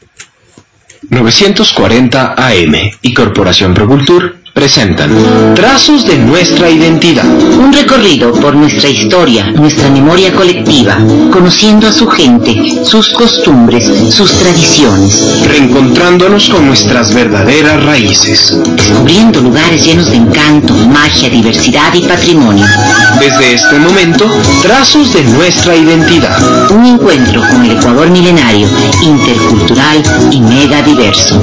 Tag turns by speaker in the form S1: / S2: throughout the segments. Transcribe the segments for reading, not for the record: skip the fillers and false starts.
S1: 940 AM y Corporación Procultur presentan Trazos de nuestra identidad.
S2: Un recorrido por nuestra historia, nuestra memoria colectiva, conociendo a su gente, sus costumbres, sus tradiciones.
S1: Reencontrándonos con nuestras verdaderas raíces.
S2: Descubriendo lugares llenos de encanto, magia, diversidad y patrimonio.
S1: Desde este momento, Trazos de nuestra identidad.
S2: Un encuentro con el Ecuador milenario, intercultural y mega diverso.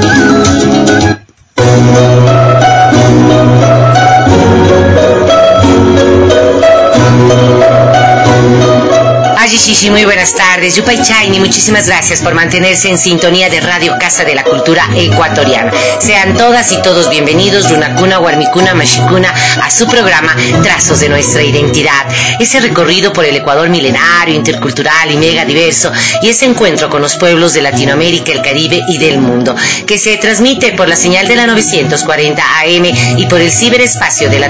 S2: Sí, muy buenas tardes. Yupay Chayni, muchísimas gracias por mantenerse en sintonía de Radio Casa de la Cultura Ecuatoriana. Sean todas y todos bienvenidos, Runacuna, Huarmicuna, Mashicuna, a su programa Trazos de nuestra identidad. Ese recorrido por el Ecuador milenario, intercultural y mega diverso, y ese encuentro con los pueblos de Latinoamérica, el Caribe y del mundo, que se transmite por la señal de la 940 AM y por el ciberespacio de la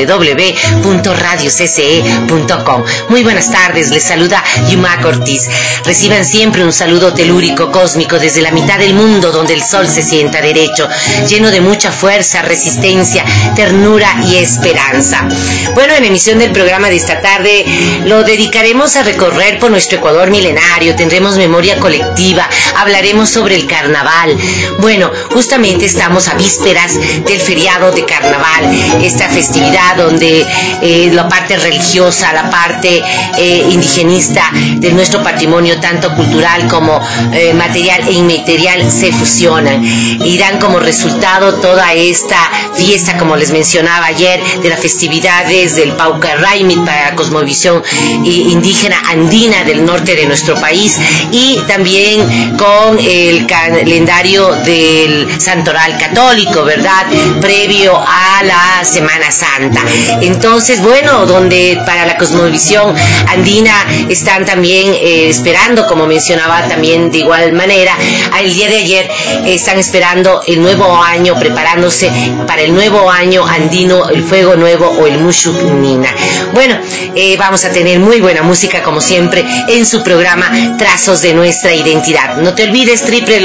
S2: www.radiocce.com. Muy buenas tardes, les saluda Yumac Ortiz. Reciban siempre un saludo telúrico cósmico desde la mitad del mundo donde el sol se sienta derecho, lleno de mucha fuerza, resistencia, ternura y esperanza. Bueno, en emisión del programa de esta tarde lo dedicaremos a recorrer por nuestro Ecuador milenario, tendremos memoria colectiva, hablaremos sobre el carnaval. Bueno, justamente estamos a vísperas del feriado de carnaval, esta festividad donde la parte religiosa, la parte indigenista de nuestro patrimonio, tanto cultural como material e inmaterial, se fusionan y dan como resultado toda esta fiesta, como les mencionaba ayer, de las festividades del Pauca Raimit para la cosmovisión indígena andina del norte de nuestro país, y también con el calendario del Santoral católico, ¿verdad?, previo a la Semana Santa. Entonces, bueno, donde para la cosmovisión andina están también esperando, como mencionaba también de igual manera, el día de ayer están esperando el nuevo año, preparándose para el nuevo año andino, el fuego nuevo o el Mushuk Nina. Bueno, vamos a tener muy buena música como siempre en su programa Trazos de nuestra identidad. No te olvides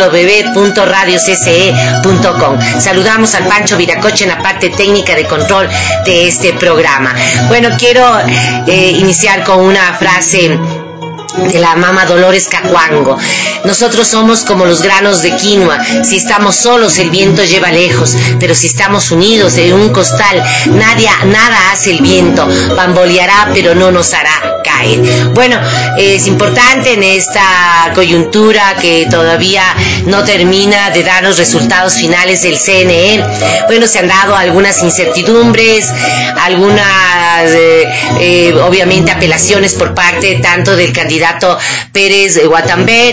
S2: www.radiocce.com. Saludamos al Pancho Viracocha en la parte técnica de control de este programa. Bueno, quiero iniciar con una frase de la mama Dolores Cacuango. Nosotros somos como los granos de quinoa. Si estamos solos, el viento lleva lejos, pero si estamos unidos en un costal, nada hace el viento. Bamboleará, pero no nos hará caer. Bueno, es importante en esta coyuntura que todavía no termina de dar los resultados finales del CNE. Bueno, se han dado algunas incertidumbres, algunas obviamente apelaciones por parte tanto del candidato Pérez Guatamber,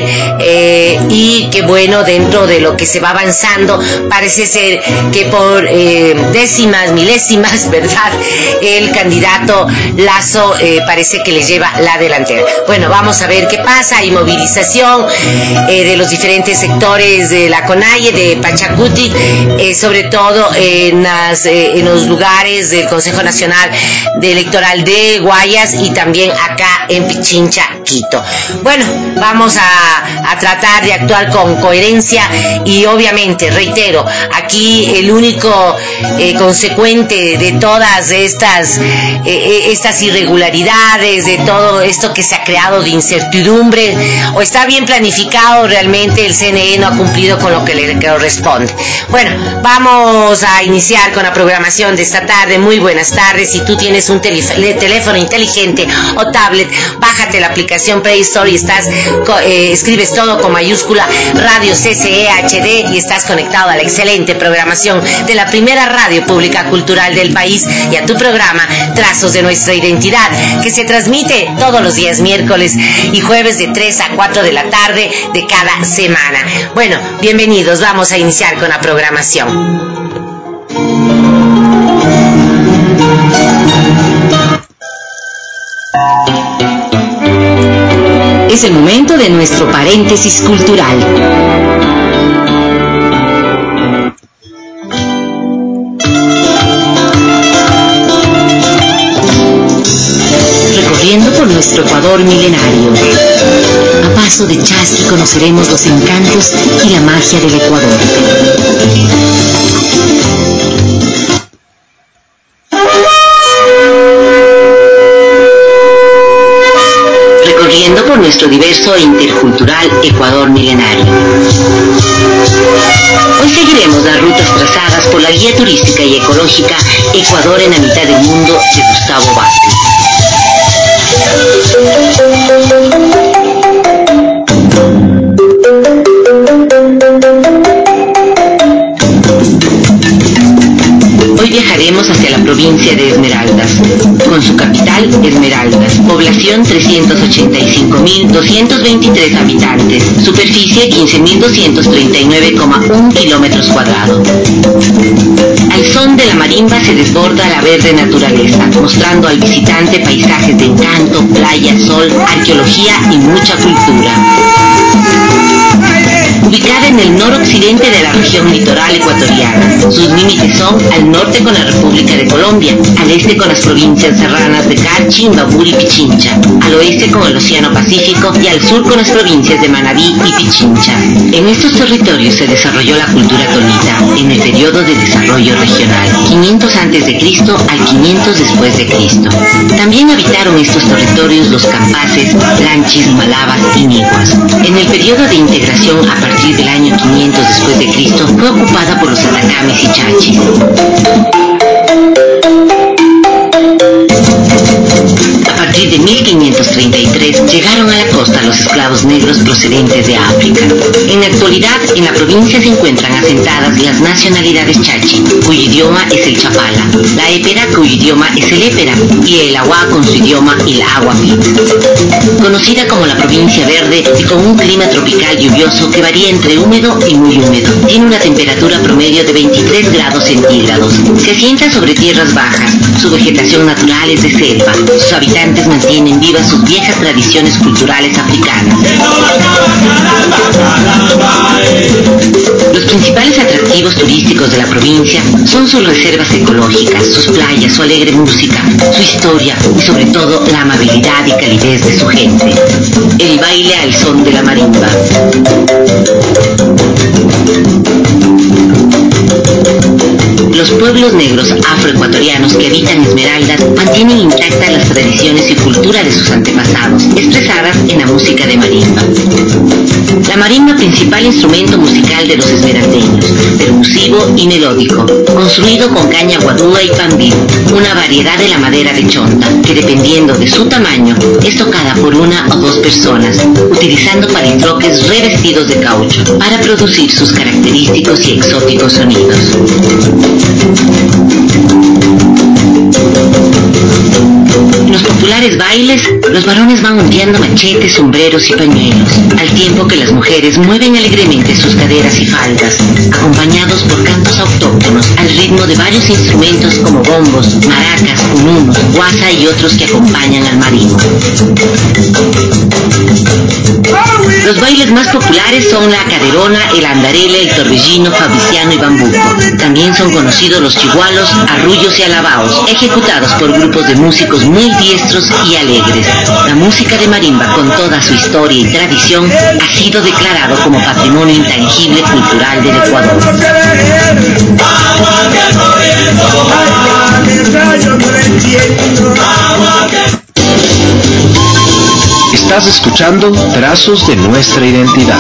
S2: y que bueno, dentro de lo que se va avanzando, parece ser que por décimas, milésimas, ¿verdad?, el candidato Lasso parece que le lleva la delantera. Bueno, vamos a ver qué pasa. Hay movilización de los diferentes sectores de la CONAIE, de Pachacuti, sobre todo en los lugares del Consejo Nacional Electoral de Guayas y también acá en Pichincha, Quito. Bueno, vamos a tratar de actuar con coherencia y obviamente, reitero, aquí el único consecuente de todas estas irregularidades, de todo esto que se ha creado de incertidumbre, o está bien planificado, realmente el CNE no ha cumplido con lo que le corresponde. Bueno, vamos a iniciar con la programación de esta tarde. Muy buenas tardes. Si tú tienes un teléfono inteligente o tablet, bájate la aplicación Play Store y escribes todo con mayúscula Radio CCE HD y estás conectado a la excelente programación de la primera radio pública cultural del país y a tu programa Trazos de nuestra identidad, que se transmite todos los días miércoles y jueves de 3 a 4 de la tarde de cada semana. Bueno, bienvenidos, vamos a iniciar con la programación. Es el momento de nuestro paréntesis cultural. Recorriendo por nuestro Ecuador milenario. paso de Chasqui conoceremos los encantos y la magia del Ecuador. Recorriendo por nuestro diverso e intercultural Ecuador milenario. Hoy seguiremos las rutas trazadas por la guía turística y ecológica Ecuador en la mitad del mundo de Gustavo Vázquez. Hoy viajaremos hacia la provincia de Esmeraldas, con su capital Esmeraldas, población 385.223 habitantes, superficie 15.239,1 kilómetros cuadrados. Al son de la marimba se desborda la verde naturaleza, mostrando al visitante paisajes de encanto, playa, sol, arqueología y mucha cultura. Ubicada en el noroccidente de la región litoral ecuatoriana, sus límites son al norte con la República de Colombia, al este con las provincias serranas de Carchi, Imbabura y Pichincha, al oeste con el Océano Pacífico y al sur con las provincias de Manabí y Pichincha. En estos territorios se desarrolló la cultura tolita en el periodo de desarrollo regional, 500 a.C. al 500 después de Cristo. También habitaron estos territorios los campaces, lanchis, malabas y niguas. En el periodo de integración a partir del año 500 después de Cristo fue ocupada por los atacames y chachis. A partir de 1533 llegaron a la costa los esclavos negros procedentes de África. En la actualidad, en la provincia se encuentran asentadas las nacionalidades chachi, cuyo idioma es el chapala, la épera, cuyo idioma es el épera, y el agua con su idioma el aguapi. Conocida como la provincia verde y con un clima tropical lluvioso que varía entre húmedo y muy húmedo. Tiene una temperatura promedio de 23 grados centígrados. Se asienta sobre tierras bajas. Su vegetación natural es de selva. Sus habitantes mantienen vivas sus viejas tradiciones culturales africanas. Los principales atractivos turísticos de la provincia son sus reservas ecológicas, sus playas, su alegre música, su historia y sobre todo la amabilidad y calidez de su gente. El baile al son de la marimba. Los pueblos negros afroecuatorianos que habitan Esmeraldas mantienen intactas las tradiciones y cultura de sus antepasados, expresadas en la música de marimba. La marimba, principal instrumento musical de los esmeraldeños, percusivo y melódico, construido con caña guadúa y pambí, una variedad de la madera de chonta, que dependiendo de su tamaño, es tocada por una o dos personas, utilizando palitroques revestidos de caucho, para producir sus característicos y exóticos sonidos. En los populares bailes, los varones van ondeando machetes, sombreros y pañuelos, al tiempo que las mujeres mueven alegremente sus caderas y faldas, acompañados por cantos autóctonos al ritmo de varios instrumentos como bombos, maracas, cununos, guasa y otros que acompañan al marimba. Los bailes más populares son la caderona, el andarele, el torbellino, fabriciano y bambuco. También son conocidos los chigualos, arrullos y alabaos, ejecutados por grupos de músicos muy diestros y alegres. La música de marimba, con toda su historia y tradición, ha sido declarado como patrimonio intangible cultural del Ecuador.
S1: Estás escuchando Trazos de Nuestra Identidad.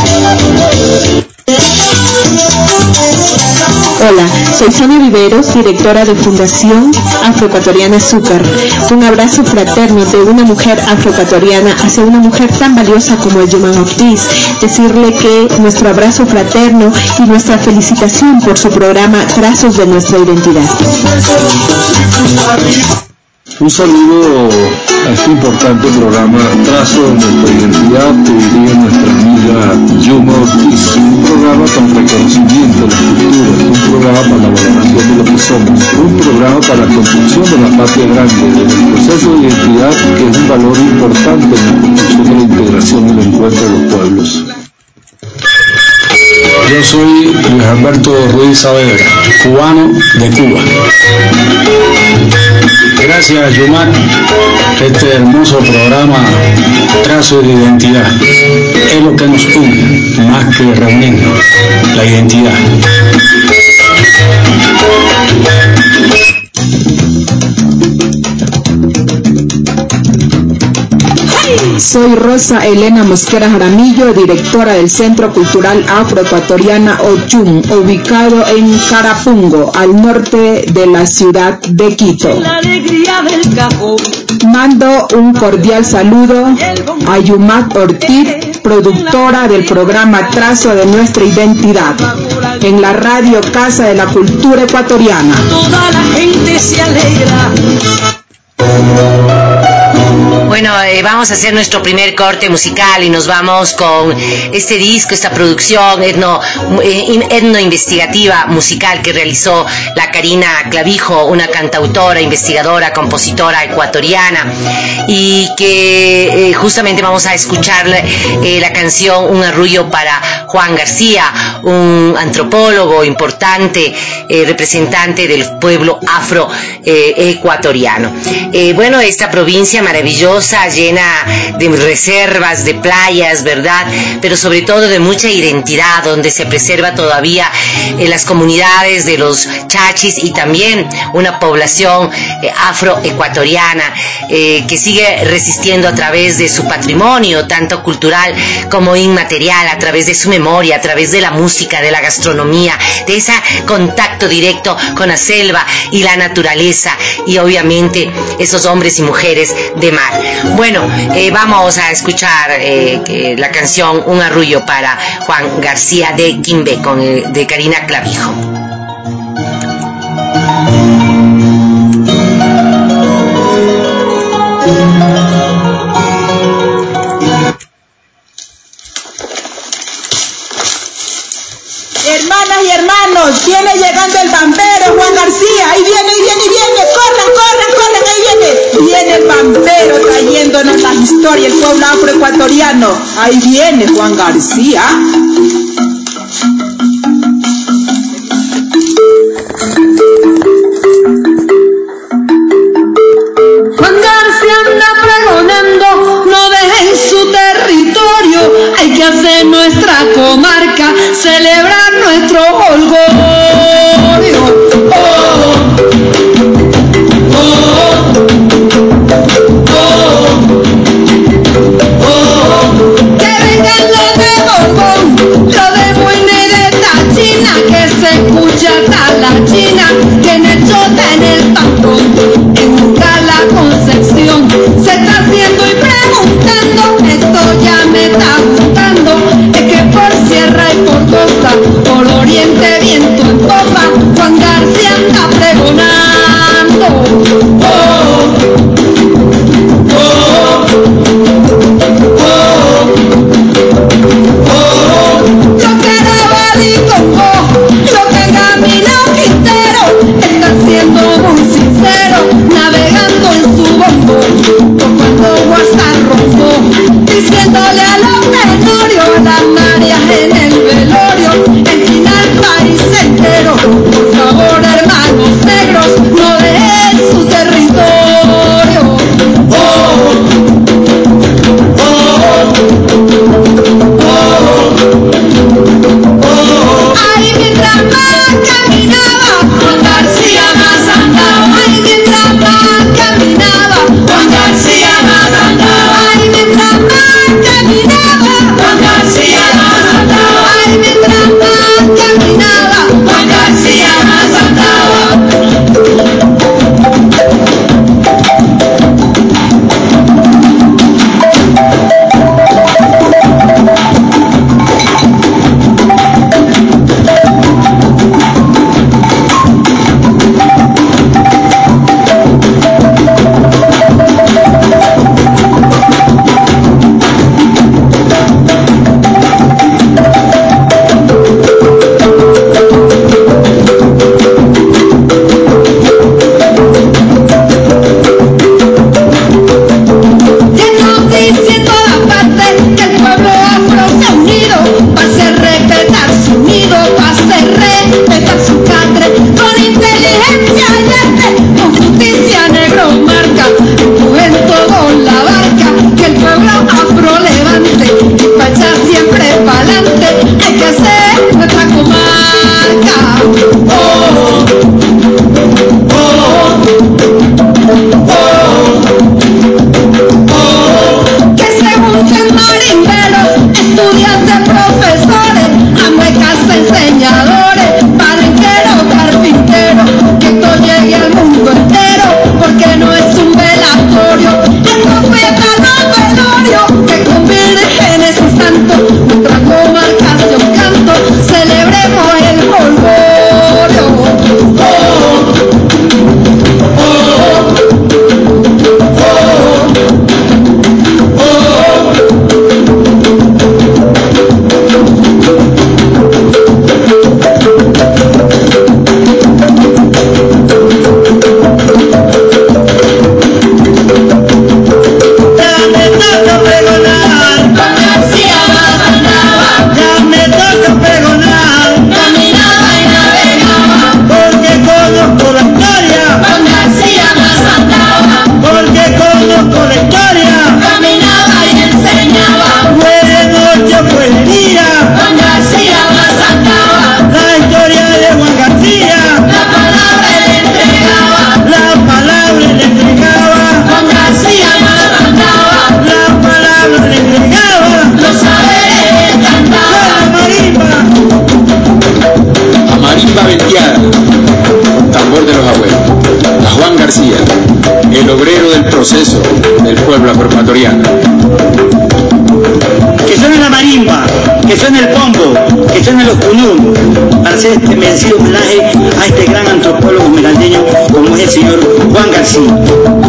S3: Hola, soy Sonia Viveros, directora de Fundación Afroecuatoriana Azúcar. Un abrazo fraterno de una mujer afroecuatoriana hacia una mujer tan valiosa como el Yuman Ortiz. Decirle que nuestro abrazo fraterno y nuestra felicitación por su programa Trazos de Nuestra Identidad.
S4: Un saludo a este importante programa Trazo de Nuestra Identidad, que dirige nuestra amiga Yuma Ortiz. Un programa para el reconocimiento de las culturas, un programa para la valoración de lo que somos, un programa para la construcción de la patria grande, del proceso de identidad, que es un valor importante en la construcción de la integración y el encuentro de los pueblos.
S5: Yo soy Luis Alberto Ruiz Saavedra, cubano de Cuba.
S4: Gracias, Yumac. Este hermoso programa, Trazos de Identidad, es lo que nos une, más que reunirnos, la identidad.
S3: Soy Rosa Elena Mosquera Jaramillo, directora del Centro Cultural Afroecuatoriana Ochum, ubicado en Carapungo, al norte de la ciudad de Quito. Mando un cordial saludo a Yumac Ortiz, productora del programa Trazo de Nuestra Identidad, en la radio Casa de la Cultura Ecuatoriana.
S5: Toda la gente se alegra.
S2: Bueno, vamos a hacer nuestro primer corte musical y nos vamos con este disco, esta producción etno-investigativa musical que realizó la Karina Clavijo, una cantautora, investigadora, compositora ecuatoriana, y que justamente vamos a escuchar la canción Un arrullo para Juan García, un antropólogo importante, representante del pueblo afroecuatoriano. Bueno, esta provincia maravillosa, llena de reservas, de playas, ¿verdad? Pero sobre todo de mucha identidad, donde se preserva todavía las comunidades de los chachis y también una población afroecuatoriana que sigue resistiendo a través de su patrimonio, tanto cultural como inmaterial, a través de su memoria, a través de la música, de la gastronomía, de ese contacto directo con la selva y la naturaleza, y obviamente esos hombres y mujeres de mar. Bueno, vamos a escuchar la canción Un arrullo para Juan García de Quimbe, de Karina Clavijo.
S6: Hermanas y hermanos, viene llegando el bambero Juan García, ahí viene, corran, ahí viene el bambero trayéndonos la historia del pueblo afroecuatoriano, ahí viene Juan García.
S5: Juan García anda pregonando, no dejen su territorio, hay que hacer nuestra comarca, celebrar nuestro holgorio. Que vengan los de Borbón, los de Buena y de Tachina, que se escucha hasta la China, que en el Chota, en el Pampón, en Ucala, Concepción, se está haciendo y preguntando, esto ya me está gustando, es que por sierra y por costa, por oriente viento en popa,
S1: proceso del pueblo afroecuatoriano.
S7: Que suene la marimba, que suene el pombo, que suene los cunum, para hacer este merecido homenaje a este gran antropólogo esmeraldeño como es el señor Juan García.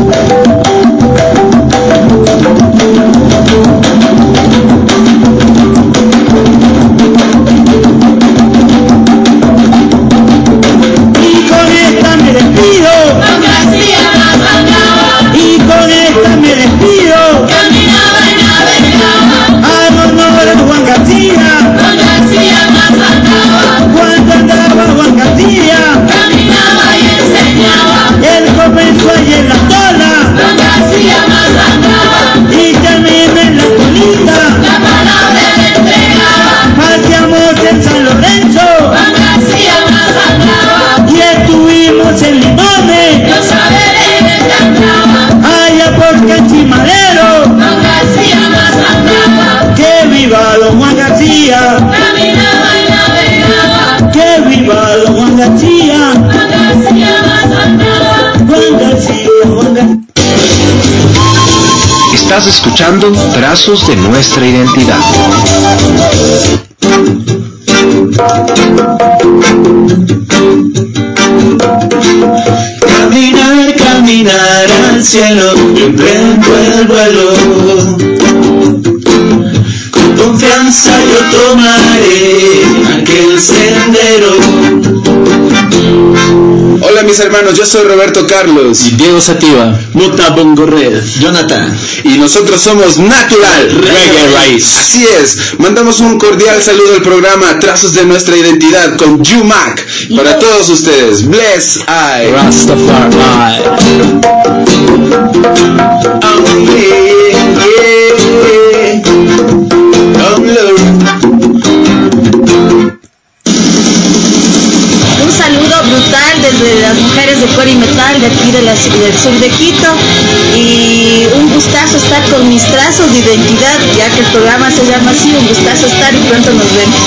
S7: Y con esta me despido, Juan García Mazangaba. Y con esta me despido, caminaba y navegaba. Al honor de Juan García Mazangaba. Cuando andaba Juan García, caminaba y enseñaba. Él comenzó allí en la tola, Juan García Mazangaba. Y también en la colita, la palabra le entregaba. Hacíamos en San Lorenzo, Juan García Mazangaba. Y estuvimos en Limones, los saberes le encantaba. Allá por Cachimalero, Juan García Mazangaba. Que viva don Juan García, caminaba y navegaba. Que viva don Juan García, Juan García Mazangaba. Juan García, Juan García.
S1: Estás escuchando Trazos de Nuestra Identidad.
S8: Caminar, caminar al cielo, yo emprendo el vuelo. Con confianza yo tomaré aquel sendero.
S9: Hola mis hermanos, yo soy Roberto Carlos
S8: Y Diego Sativa,
S7: Muta Bongored,
S8: Jonathan.
S9: y nosotros somos Natural
S8: Reggae Race.
S9: Así es, mandamos un cordial saludo al programa Trazos de Nuestra Identidad con Yumac para todos ustedes. Bless I
S8: Rastafari.
S9: Oh, yeah, yeah. Come low.
S6: Un saludo brutal desde las mujeres de Cori Metal de aquí del sur de Quito, y un gustazo estar con mis trazos de identidad, ya que el programa se llama así, un gustazo estar y pronto nos vemos.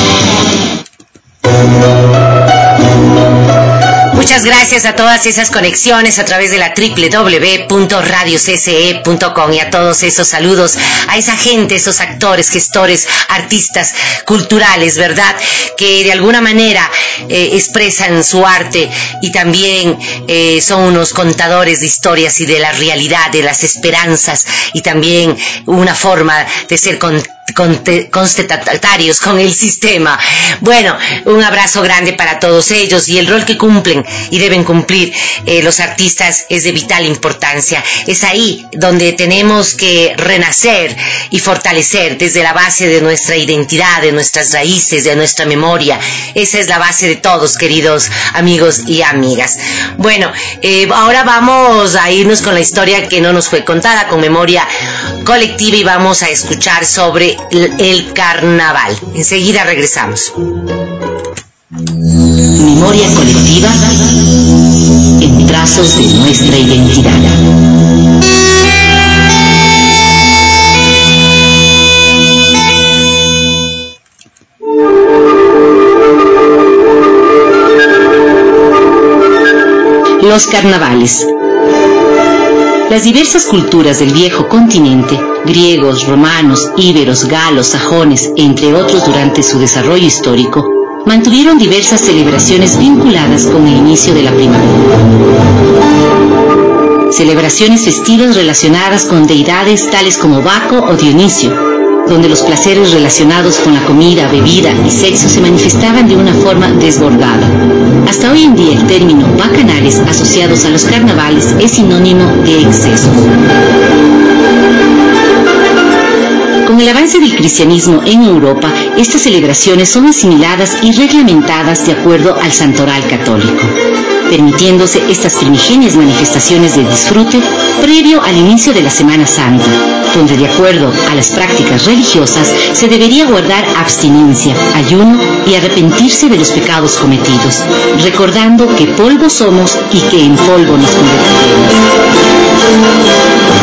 S2: Muchas gracias a todas esas conexiones a través de la www.radiocce.com y a todos esos saludos a esa gente, esos actores, gestores, artistas culturales, ¿verdad? Que de alguna manera expresan su arte y también son unos contadores de historias y de la realidad, de las esperanzas, y también una forma de ser contestatarios con el sistema. Bueno, un abrazo grande para todos ellos, y el rol que cumplen y deben cumplir los artistas es de vital importancia. Es ahí donde tenemos que renacer y fortalecer desde la base de nuestra identidad, de nuestras raíces, de nuestra memoria. Esa es la base de todos, queridos amigos y amigas. Bueno, ahora vamos a irnos con la historia que no nos fue contada, con memoria colectiva, y vamos a escuchar sobre el carnaval. Enseguida regresamos. Memoria colectiva en Trazos de Nuestra Identidad. Los carnavales. Las diversas culturas del viejo continente, griegos, romanos, íberos, galos, sajones, entre otros, durante su desarrollo histórico, mantuvieron diversas celebraciones vinculadas con el inicio de la primavera. Celebraciones festivas relacionadas con deidades tales como Baco o Dionisio, donde los placeres relacionados con la comida, bebida y sexo se manifestaban de una forma desbordada. Hasta hoy en día el término bacanales asociados a los carnavales es sinónimo de excesos. Con el avance del cristianismo en Europa, estas celebraciones son asimiladas y reglamentadas de acuerdo al santoral católico, permitiéndose estas primigenias manifestaciones de disfrute previo al inicio de la Semana Santa, donde de acuerdo a las prácticas religiosas se debería guardar abstinencia, ayuno y arrepentirse de los pecados cometidos, recordando que polvo somos y que en polvo nos convertiremos.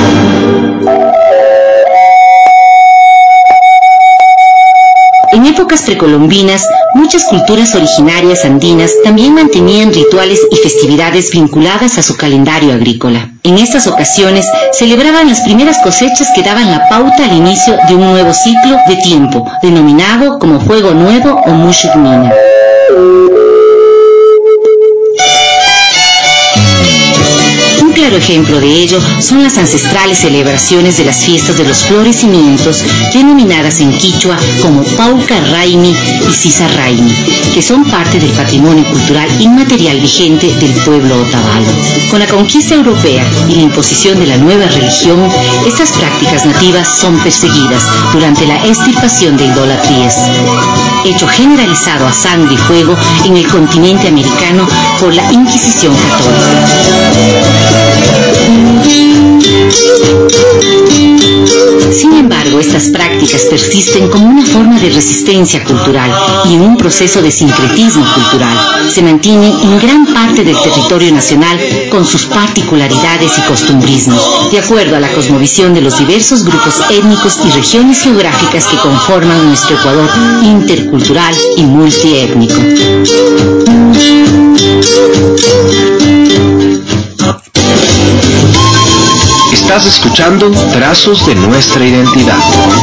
S2: En épocas épocas precolombinas, muchas culturas originarias andinas también mantenían rituales y festividades vinculadas a su calendario agrícola. En estas ocasiones celebraban las primeras cosechas que daban la pauta al inicio de un nuevo ciclo de tiempo, denominado como Juego Nuevo o Mushuk Mina. Un claro ejemplo de ello son las ancestrales celebraciones de las fiestas de los florecimientos, denominadas en quichua como Pauca Raimi y Sisa Raimi, que son parte del patrimonio cultural inmaterial vigente del pueblo otavalo. Con la conquista europea y la imposición de la nueva religión, estas prácticas nativas son perseguidas durante la extirpación de idolatrías, hecho generalizado a sangre y fuego en el continente americano por la Inquisición católica. Sin embargo, estas prácticas persisten como una forma de resistencia cultural y en un proceso de sincretismo cultural. Se mantiene en gran parte del territorio nacional con sus particularidades y costumbrismos, de acuerdo a la cosmovisión de los diversos grupos étnicos y regiones geográficas que conforman nuestro Ecuador intercultural y multiétnico.
S1: Estás escuchando Trazos de Nuestra Identidad.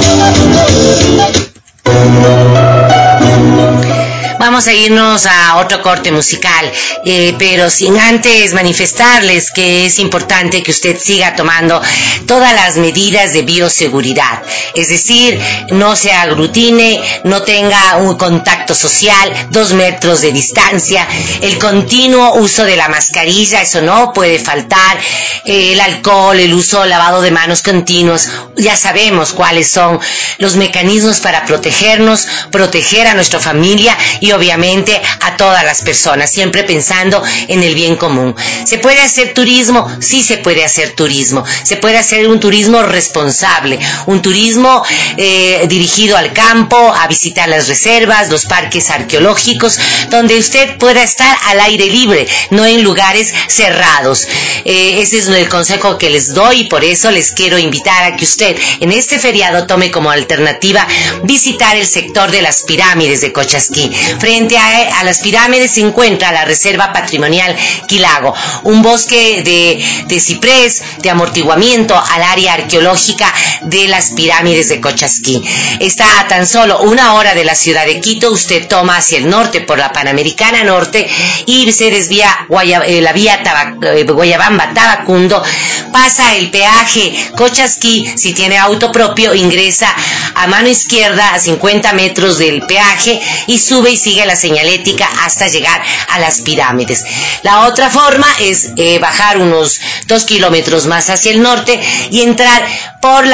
S2: Vamos a irnos a otro corte musical, pero sin antes manifestarles que es importante que usted siga tomando todas las medidas de bioseguridad. Es decir, no se aglutine, no tenga un contacto social, 2 metros de distancia, el continuo uso de la mascarilla, eso no puede faltar, el alcohol, el uso, lavado de manos continuos. Ya sabemos cuáles son los mecanismos para protegernos, proteger a nuestra familia y obviamente a todas las personas, siempre pensando en el bien común. ¿Se puede hacer turismo? Sí se puede hacer turismo. Se puede hacer un turismo responsable, un turismo dirigido al campo, a visitar las reservas, los parques arqueológicos, donde usted pueda estar al aire libre, no en lugares cerrados. Ese es el consejo que les doy y por eso les quiero invitar a que usted en este feriado tome como alternativa visitar el sector de las pirámides de Cochasquí. Frente a las pirámides se encuentra la Reserva Patrimonial Quilago, un bosque de ciprés, de amortiguamiento al área arqueológica de las pirámides de Cochasquí. Está a tan solo 1 hora de la ciudad de Quito. Usted toma hacia el norte por la Panamericana Norte y se desvía la vía Guayabamba-Tabacundo, pasa el peaje Cochasquí. Si tiene auto propio, ingresa a mano izquierda a 50 metros del peaje y sube y sigue la señalética hasta llegar a las pirámides. La otra forma es bajar unos 2 kilómetros más hacia el norte y entrar por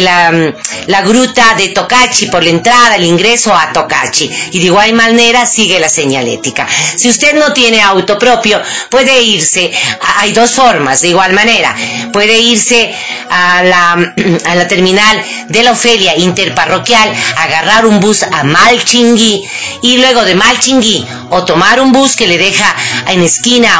S2: la gruta de Tocachi, por la entrada, el ingreso a Tocachi, y de igual manera sigue la señalética. Si usted no tiene auto propio, puede irse, hay 2 formas, de igual manera, puede irse a la terminal de la Ofelia Interparroquial, agarrar un bus a Malchingui y luego de Malchingui o tomar un bus que le deja en esquina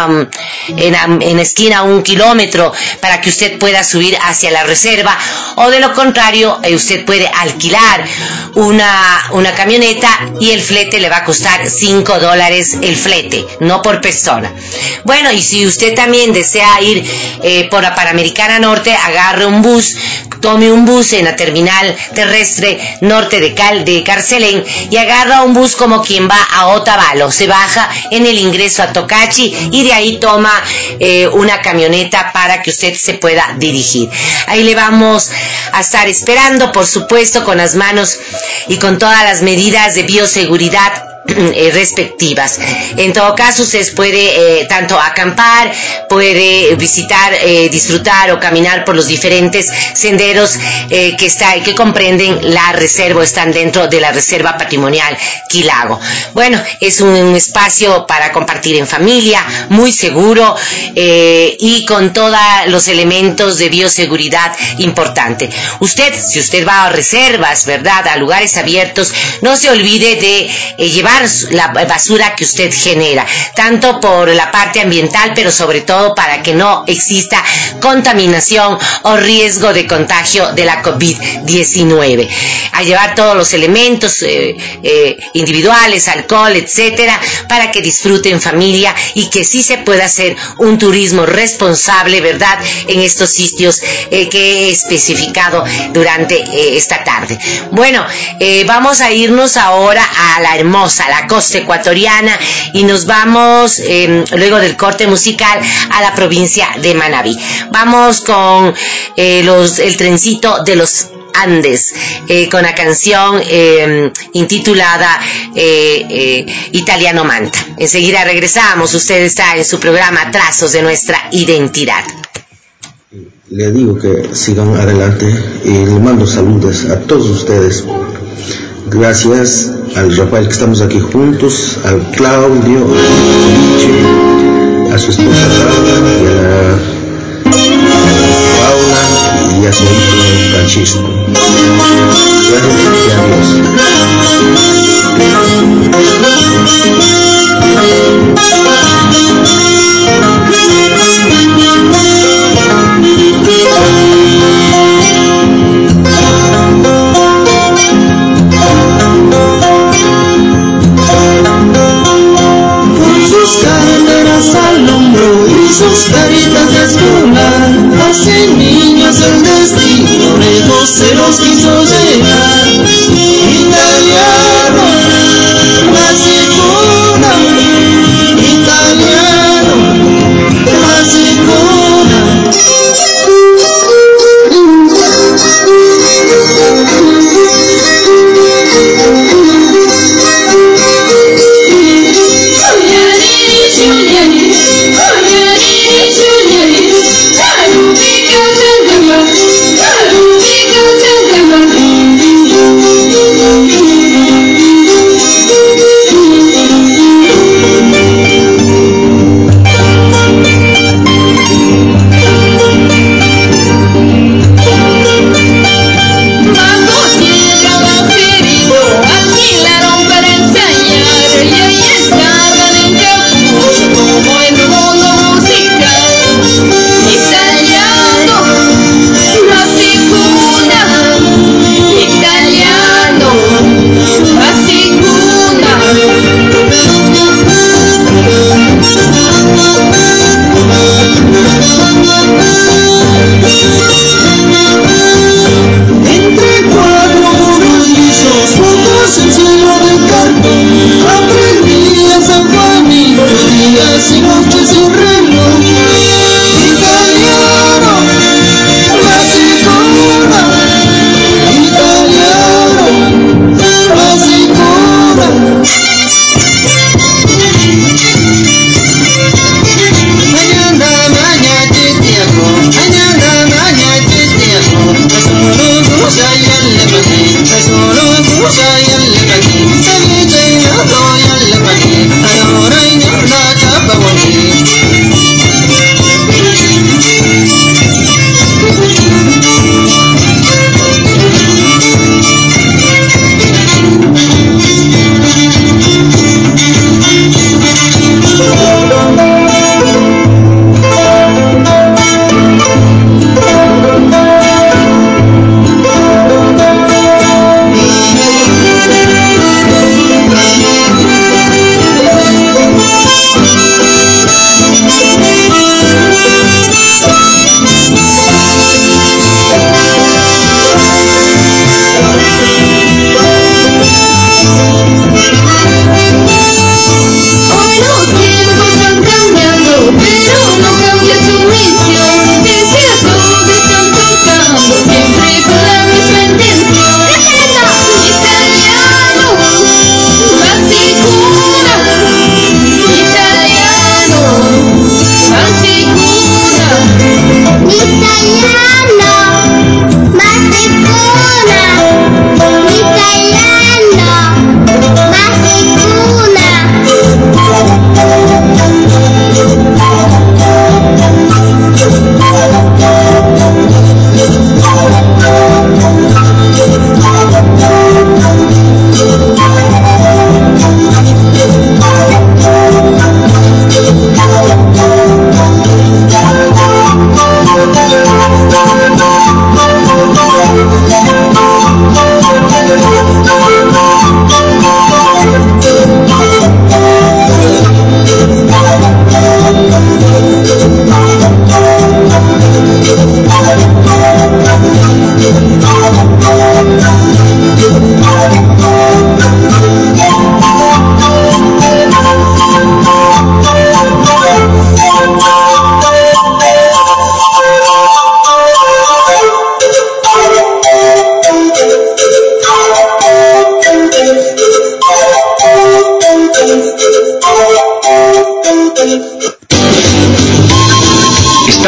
S2: en esquina 1 kilómetro para que usted pueda subir hacia la reserva, o de lo contrario usted puede alquilar una camioneta y el flete le va a costar $5 el flete, no por persona. Bueno, y si usted también desea ir por la Panamericana Norte, agarre un bus, tome un bus en la terminal terrestre norte de Carcelén y agarra un bus como quien va a Otavalo, se baja en el ingreso a Tocachi y de ahí toma una camioneta para que usted se pueda dirigir. Ahí le vamos a estar esperando, por supuesto, con las manos y con todas las medidas de bioseguridad respectivas. En todo caso, usted puede tanto acampar, puede visitar, disfrutar o caminar por los diferentes senderos que comprenden la reserva o están dentro de la Reserva Patrimonial Quilago. Bueno, es un espacio para compartir en familia, muy seguro y con todos los elementos de bioseguridad importante. Si usted va a reservas, ¿verdad?, a lugares abiertos, no se olvide de llevar quemar la basura que usted genera, tanto por la parte ambiental, pero sobre todo para que no exista contaminación o riesgo de contagio de la COVID-19. A llevar todos los elementos individuales, alcohol, etcétera, para que disfruten familia y que sí se pueda hacer un turismo responsable, ¿verdad?, en estos sitios que he especificado durante esta tarde. Bueno, vamos a irnos ahora a la hermosa, la costa ecuatoriana, y nos vamos, luego del corte musical, a la provincia de Manabí. Vamos con el trencito de los Andes, con la canción intitulada Italiano Manta. Enseguida regresamos. Usted está en su programa Trazos de Nuestra Identidad.
S10: Le digo que sigan adelante y le mando saludos a todos ustedes. Gracias al Rafael que estamos aquí juntos, al Claudio, a Vichy, a su esposa Laura y a la Paula y a su hijo Francisco. Gracias y adiós.
S8: Con sus carteras al hombro y sus caritas de escolar, hacen niños el destino, lejos se los quiso llevar. Italiano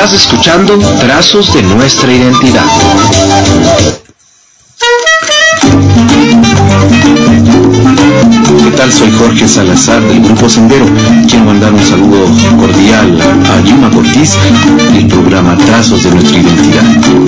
S1: Estás escuchando Trazos de Nuestra Identidad.
S9: ¿Qué tal? Soy Jorge Salazar del Grupo Sendero. Quiero mandar un saludo cordial a Yuma Ortiz del programa Trazos de Nuestra Identidad.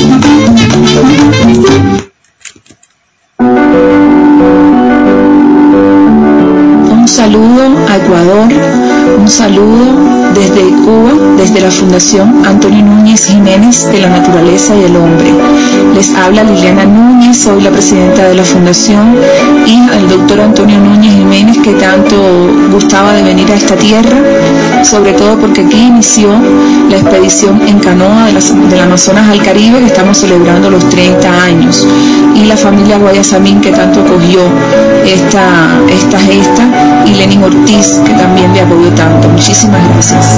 S6: Un saludo a Ecuador, un saludo desde Cuba, desde la Fundación Antonio Núñez Jiménez de la Naturaleza y el Hombre. Les habla Liliana Núñez, soy la presidenta de la Fundación, y al doctor Antonio Núñez Jiménez, que tanto gustaba de venir a esta tierra, sobre todo porque aquí inició la expedición en canoa del Amazonas al Caribe, que estamos celebrando los 30 años, y la familia Guayasamín, que tanto acogió esta gesta, y Lenin Ortiz, que también le apoyó tanto. Muchísimas gracias.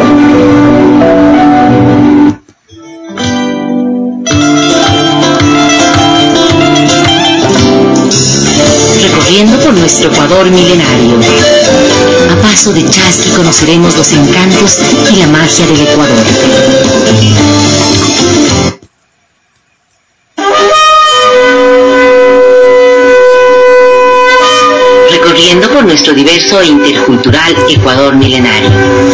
S2: Recorriendo por nuestro Ecuador milenario, a paso de chasqui conoceremos los encantos y la magia del Ecuador. Recorriendo por nuestro diverso e intercultural Ecuador milenario.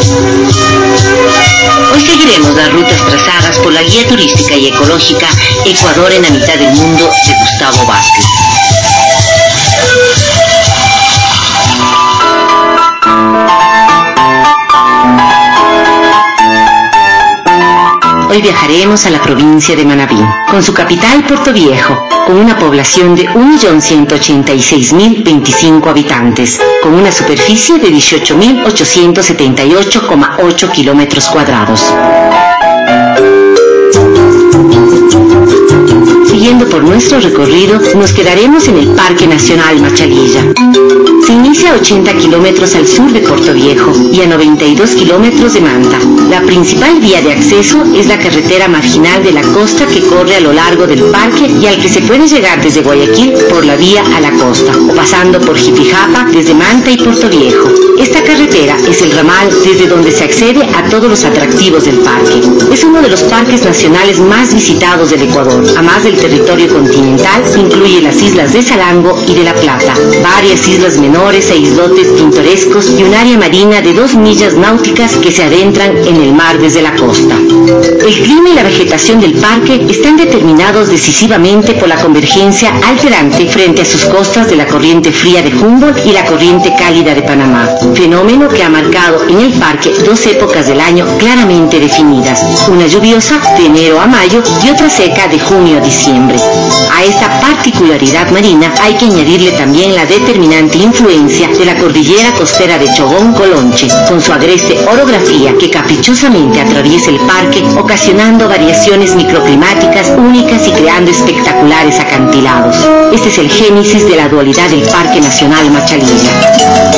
S2: Hoy seguiremos las rutas trazadas por la guía turística y ecológica Ecuador en la mitad del mundo de Gustavo Vázquez. Hoy viajaremos a la provincia de Manabí, con su capital Puerto Viejo, con una población de 1.186.025 habitantes, con una superficie de 18.878,8 kilómetros cuadrados. Siguiendo por nuestro recorrido, nos quedaremos en el Parque Nacional Machalilla. Se inicia a 80 kilómetros al sur de Puerto Viejo y a 92 kilómetros de Manta. La principal vía de acceso es la carretera marginal de la costa que corre a lo largo del parque y al que se puede llegar desde Guayaquil por la vía a la costa, o pasando por Jipijapa desde Manta y Puerto Viejo. Esta carretera es el ramal desde donde se accede a todos los atractivos del parque. Es uno de los parques nacionales más visitados del Ecuador. Además del territorio continental, incluye las islas de Salango y de La Plata, varias islas menores e islotes pintorescos y un área marina de 2 millas náuticas que se adentran en el mar desde la costa. El clima y la vegetación del parque están determinados decisivamente por la convergencia alterante frente a sus costas de la corriente fría de Humboldt y la corriente cálida de Panamá, fenómeno que ha marcado en el parque 2 épocas del año claramente definidas, una lluviosa de enero a mayo y otra seca de junio a diciembre. A esta particularidad marina hay que añadirle también la determinante influencia de la cordillera costera de Chogón-Colonche, con su agreste orografía que caprichosamente atraviesa el parque, ocasionando variaciones microclimáticas únicas y creando espectaculares acantilados. Este es el génesis de la dualidad del Parque Nacional Machalilla.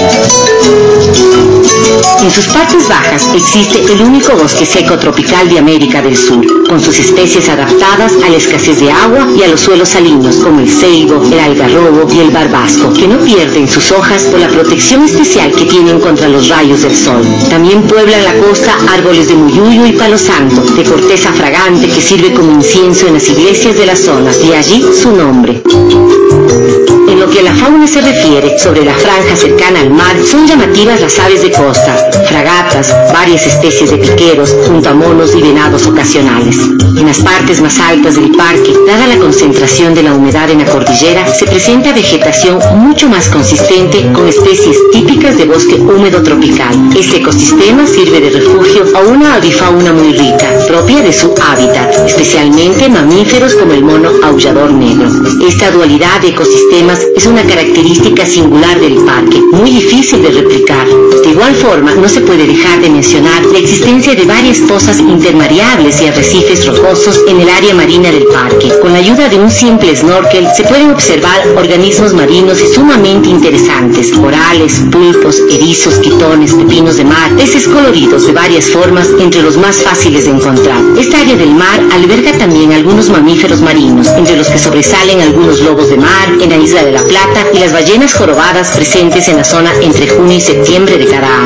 S2: En sus partes bajas existe el único bosque seco tropical de América del Sur, con sus especies adaptadas a la escasez de agua y a los suelos salinos, como el ceibo, el algarrobo y el barbasco, que no pierden sus hojas por la protección especial que tienen contra los rayos del sol. También pueblan la costa árboles de muyuyo y palo santo, de corteza fragante que sirve como incienso en las iglesias de la zona, de allí su nombre. En lo que a la fauna se refiere, sobre la franja cercana al mar, son llamativas las aves de costa, fragatas, varias especies de piqueros, junto a monos y venados ocasionales. En las partes más altas del parque, dada la concentración de la humedad en la cordillera, se presenta vegetación mucho más consistente con especies típicas de bosque húmedo tropical. Este ecosistema sirve de refugio a una avifauna muy rica, propia de su hábitat, especialmente mamíferos como el mono aullador negro. Esta dualidad de ecosistemas es una característica singular del parque, muy difícil de replicar. De igual forma, no se puede dejar de mencionar la existencia de varias pozas intermareables y arrecifes rocosos en el área marina del parque. Con la ayuda de un simple snorkel se pueden observar organismos marinos sumamente interesantes: corales, pulpos, erizos, quitones, pepinos de mar, peces coloridos de varias formas, entre los más fáciles de encontrar. Esta área del mar alberga también algunos mamíferos marinos, entre los que sobresalen algunos lobos de mar en la isla de La Plata y las ballenas jorobadas presentes en la zona entre junio y septiembre de cada año.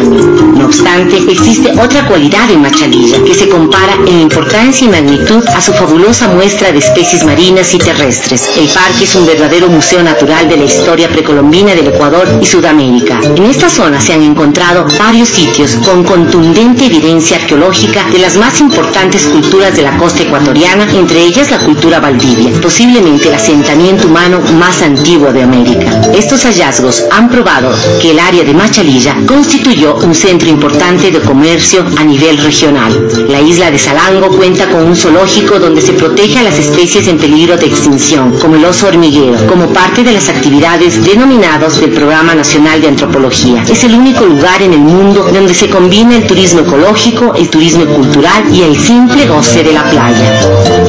S2: No obstante, existe otra cualidad en Machalilla que se compara en importancia y magnitud a su fabulosa muestra de especies marinas y terrestres. El parque es un verdadero museo natural de la historia precolombina del Ecuador y Sudamérica. En esta zona se han encontrado varios sitios con contundente evidencia arqueológica de las más importantes culturas de la costa ecuatoriana, entre ellas la cultura Valdivia, posiblemente el asentamiento humano más antiguo de América. Estos hallazgos han probado que el área de Machalilla constituyó un centro importante de comercio a nivel regional. La isla de Salango cuenta con un zoológico donde se protege a las especies en peligro de extinción, como el oso hormiguero, como parte de las actividades denominadas del Programa Nacional de Antropología. Es el único lugar en el mundo donde se combina el turismo ecológico, el turismo cultural y el simple goce de la playa.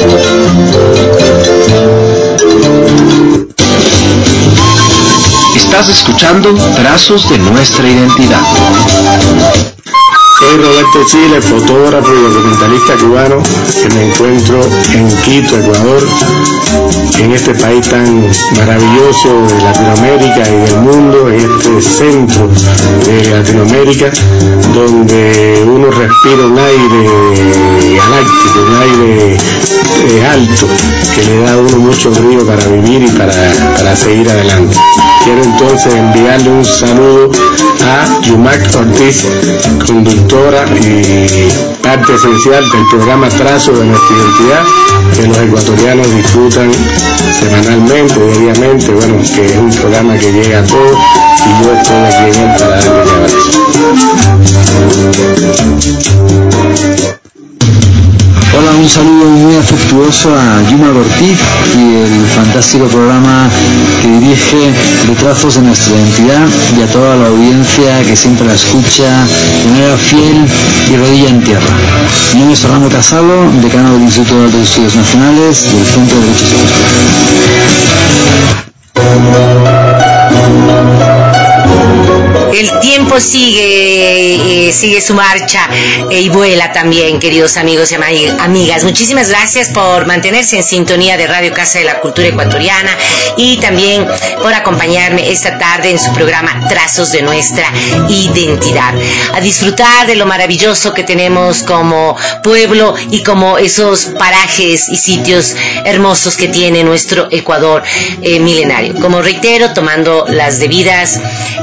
S1: Estás escuchando Trazos de Nuestra Identidad.
S11: Soy Roberto Chile, fotógrafo y documentalista cubano, que me encuentro en Quito, Ecuador, en este país tan maravilloso de Latinoamérica y del mundo, en este centro de Latinoamérica, donde uno respira un aire galáctico, un aire alto, que le da a uno mucho brío para vivir y para seguir adelante. Quiero entonces enviarle un saludo a Yumac Ortiz, conductora y parte esencial del programa Trazos de Nuestra Identidad, que los ecuatorianos disfrutan semanalmente, diariamente, bueno, que es un programa que llega a todos y yo estoy aquí en él para darle un abrazo.
S12: Hola, un saludo muy afectuoso a Yuma Ortiz y el fantástico programa que dirige de Trazos de Nuestra Identidad, y a toda la audiencia que siempre la escucha de manera fiel y rodilla en tierra. Mi nombre es Fernando Casalo, decano del Instituto de Altos Estudios Nacionales y del Centro de Derechos y
S2: El tiempo sigue su marcha y vuela también, queridos amigos y amigas. Muchísimas gracias por mantenerse en sintonía de Radio Casa de la Cultura Ecuatoriana y también por acompañarme esta tarde en su programa Trazos de Nuestra Identidad. A disfrutar de lo maravilloso que tenemos como pueblo y como esos parajes y sitios hermosos que tiene nuestro Ecuador milenario. Como reitero, tomando las debidas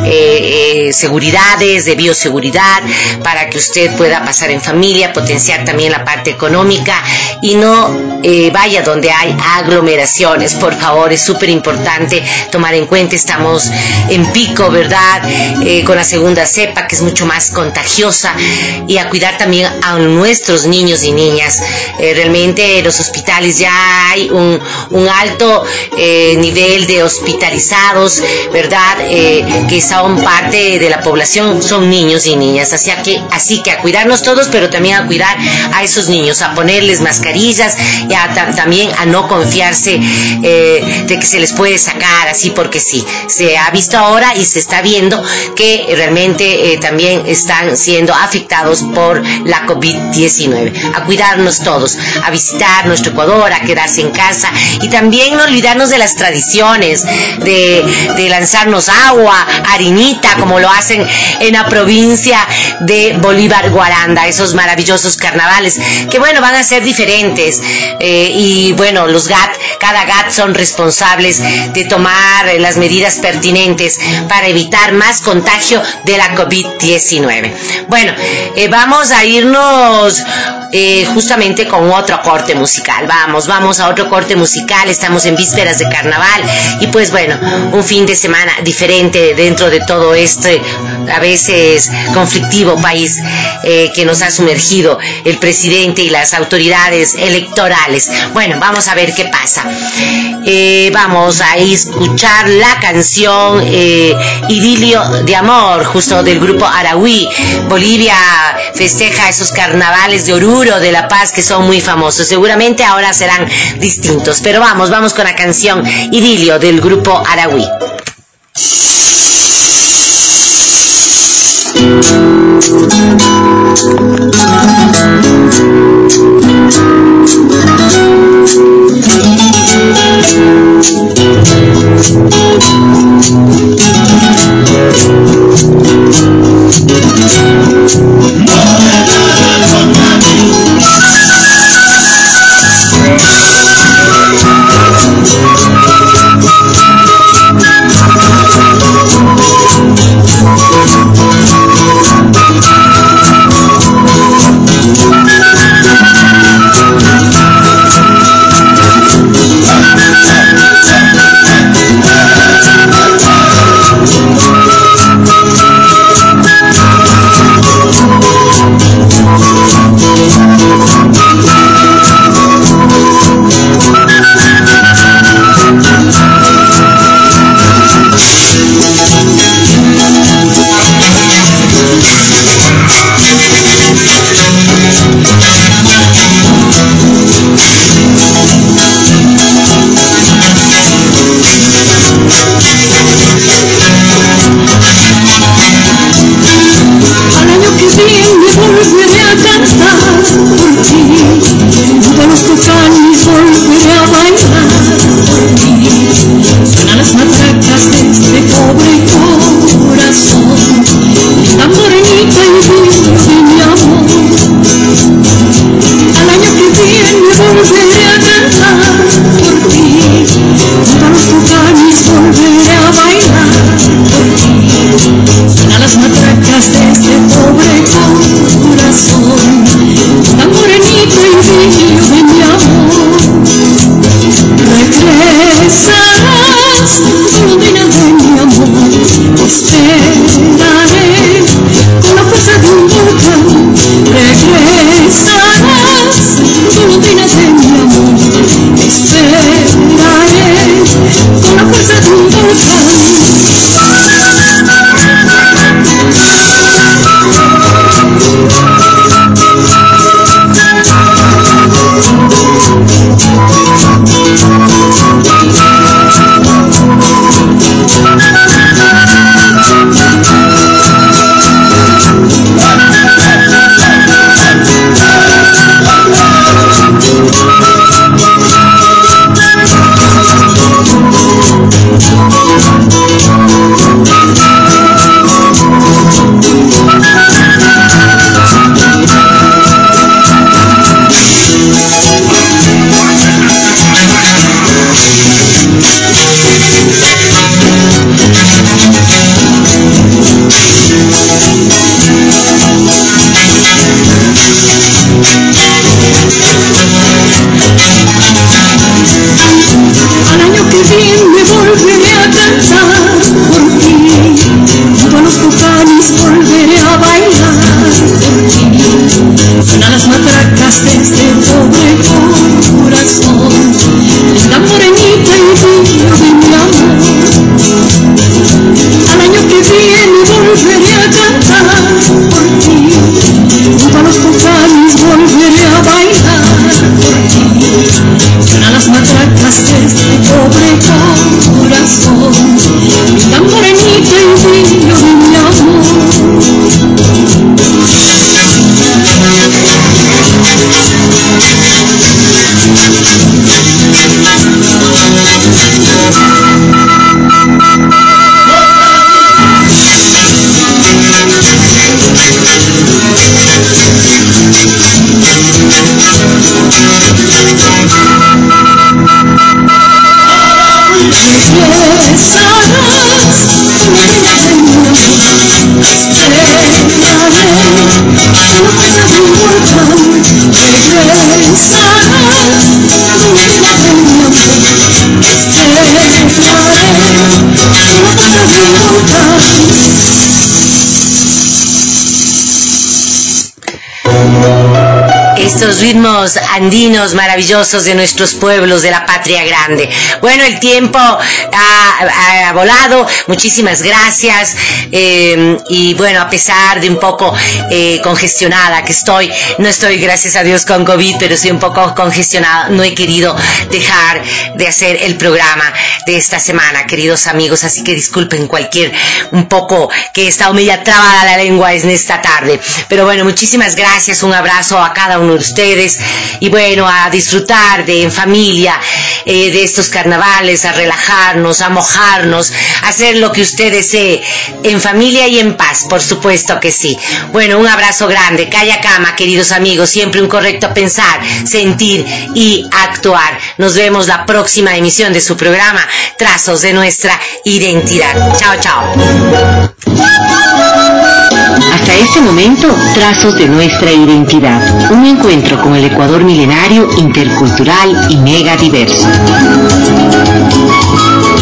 S2: seguridades de bioseguridad para que usted pueda pasar en familia, potenciar también la parte económica y no vaya donde hay aglomeraciones. Por favor, es súper importante tomar en cuenta, estamos en pico, ¿verdad? Con la segunda cepa, que es mucho más contagiosa, y a cuidar también a nuestros niños y niñas. Realmente en los hospitales ya hay un alto nivel de hospitalizados, ¿verdad? Que son parte de la población, son niños y niñas, así que a cuidarnos todos, pero también a cuidar a esos niños, a ponerles mascarillas y también a no confiarse de que se les puede sacar así porque sí. Se ha visto ahora y se está viendo que realmente también están siendo afectados por la COVID-19. A cuidarnos todos, a visitar nuestro Ecuador, a quedarse en casa y también no olvidarnos de las tradiciones, de lanzarnos agua, harinita, como lo hacen en la provincia de Bolívar Guaranda, esos maravillosos carnavales que bueno, van a ser diferentes y bueno, cada GAT son responsables de tomar las medidas pertinentes para evitar más contagio de la COVID-19. Bueno, vamos a irnos justamente con otro corte musical. Vamos a otro corte musical. Estamos en vísperas de carnaval y pues bueno, un fin de semana diferente dentro de todo este a veces conflictivo país que nos ha sumergido el presidente y las autoridades electorales. Bueno, vamos a ver qué pasa. Vamos a escuchar la canción Idilio de Amor, justo del grupo Arahuí. Bolivia festeja esos carnavales de Oruro, de La Paz, que son muy famosos. Seguramente ahora serán distintos, pero vamos con la canción Idilio del grupo Arahuí.
S5: las matracas de este pobre corazón, tan morenito y brillo de mi amor. Regresarás, colombina de mi amor, esperaré con la fuerza de un volcán. Regresarás, colombina de mi amor, esperaré con la fuerza de un volcán.
S2: Estos ritmos andinos maravillosos de nuestros pueblos, de la patria grande. Bueno, el tiempo ha volado, muchísimas gracias, y bueno, a pesar de un poco congestionada que estoy, no estoy gracias a Dios con COVID, pero estoy un poco congestionada, no he querido dejar de hacer el programa de esta semana, queridos amigos, así que disculpen un poco que he estado media trabada la lengua en esta tarde, pero bueno, muchísimas gracias, un abrazo a cada uno de ustedes y bueno, a disfrutar en familia de estos carnavales, a relajarnos, a mojarnos, a hacer lo que usted desee en familia y en paz, por supuesto que sí. Bueno, un abrazo grande, calla cama, queridos amigos, siempre un correcto pensar, sentir y actuar. Nos vemos la próxima emisión de su programa Trazos de Nuestra Identidad. Chao, chao. Hasta este momento, Trazos de Nuestra Identidad, un encuentro con el Ecuador milenario, intercultural y mega diverso.